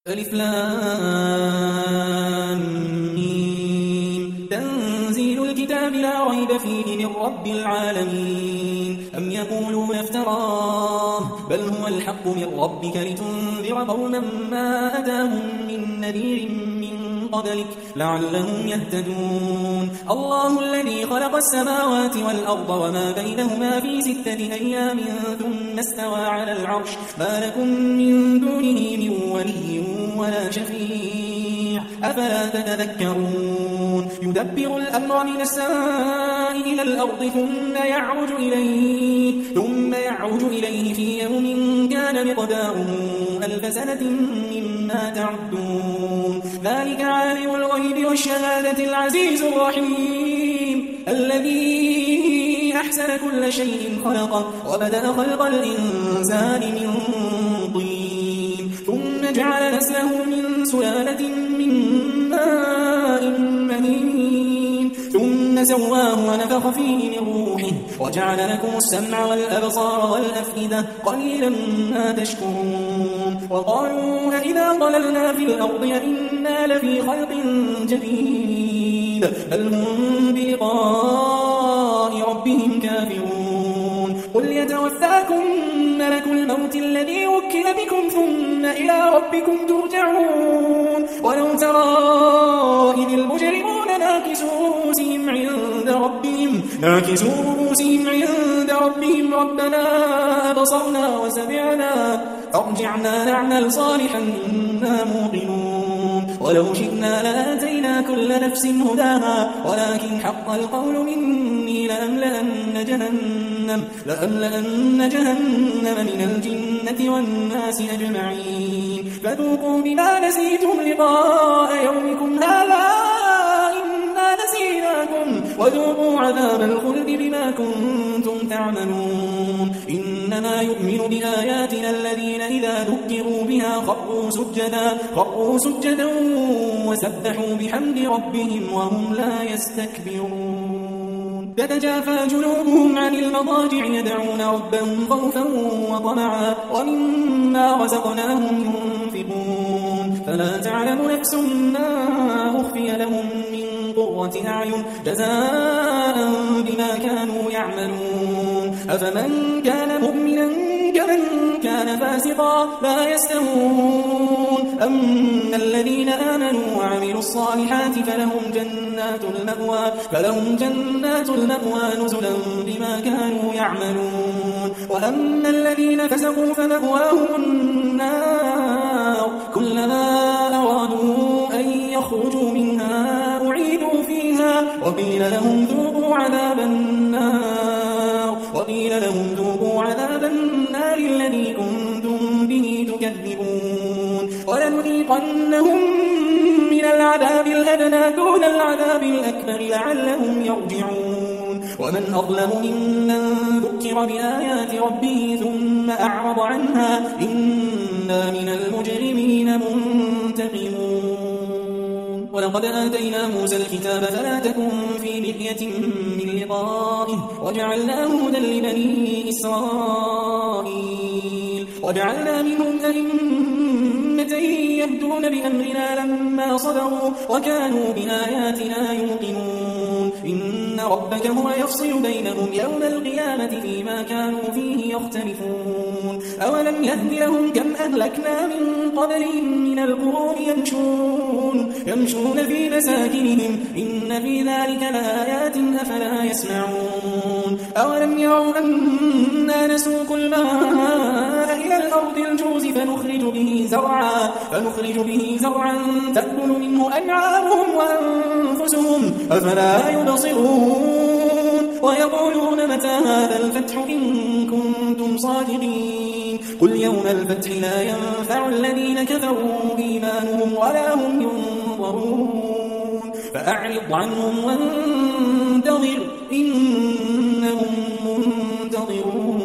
ألف لام ميم تنزيل الكتاب لا ريب فيه من رب العالمين أم يقولون افتراه بل هو الحق من ربك لتنذر قوما ما أتاهم من نذير من قبلك لعلهم يهتدون الله الذي خلق السماوات والأرض وما بينهما في 6 أيام ثم استوى على العرش ما لكم من دونه من ولي ولا شفيع أفلا تتذكرون يدبر الأمر من السماء إلى الأرض ثم يعرج إليه في يوم كان مقداره 1000 سنة مما تعدون ذلك عالم الغيب والشهادة العزيز الرحيم الذي أحسن كل شيء خلقه وبدأ خلق الإنسان من طين ثم جعل نسله من سلالة من ماء مهين ثم سواه ونفخ فيه من روحه وجعل لكم السمع والأبصار والأفئدة قليلا ما تشكرون وقالوا أإذا ضللنا في الأرض إنا لفي خلق جديد بل هم بلقاء ربهم كافرون قل يتوفاكم ملك الموت الذي وكل بكم ثم إلى ربكم ترجعون ولو ترى إذ المجرمون ناكسوا رؤوسهم عند ربهم ربنا أبصرنا وسمعنا فارجعنا نعمل صالحا إنا موقنون ولو شئنا لآتينا كل نفس هداها ولكن حق القول مني لأملأن جهنم من الجنة والناس أجمعين فذوقوا بما نسيتم لقاء يومكم هذا إنا نسيناكم وذوقوا عذاب الخلد بما كنتم تعملون إنما يؤمن بآياتنا الذين إذا ذكروا بها خروا سجدا وسبحوا بحمد ربهم وهم لا يستكبرون تتجافى جنوبهم عن المضاجع يدعون ربهم خوفا وطمعا ومما رزقناهم ينفقون فلا تعلم نفس ما أخفي لهم من قرة أعين جزاء بما كانوا يعملون أفمن كان مؤمنا كمن كان فاسقا لا يستوون أما الذين آمنوا وعملوا الصالحات فلهم جنات المأوى نزلا بما كانوا يعملون وأما الذين فسقوا فمأواهم النار كلما أرادوا أن يخرجوا منها أعيدوا فيها وقيل لهم ذوقوا عذاب النار الذي كنتم به تكذبون ولنذيقنهم من العذاب الأدنى دون العذاب الأكبر لعلهم يرجعون ومن أظلم ممن ذكر بآيات ربه ثم أعرض عنها إنا من المجرمين منتقمون ولقد آتينا موسى الكتاب فلا تكن في مرية من لقائه وجعلناه هدى لبني إسرائيل وجعلنا منهم أئمة يهدون بأمرنا لما صبروا وكانوا بآياتنا يوقنون إن ربك هو يفصل بينهم يوم القيامة فيما كانوا فيه يختلفون أولم يهد لهم كم أهلكنا من قبلهم من القرون يمشون في مساكنهم إن في ذلك لآيات أفلا يسمعون أولم يروا أنا نسوق الماء إلى الأرض الجوز فنخرج به زرعا تأكل منه أنعامهم وأنفسهم أفلا يبصرون ويقولون متى هذا الفتح إن كنتم صادقين قل يوم الفتح لا ينفع الذين كفروا إيمانهم ولا هم ينظرون فأعرض عنهم وانتظر إنهم منتظرون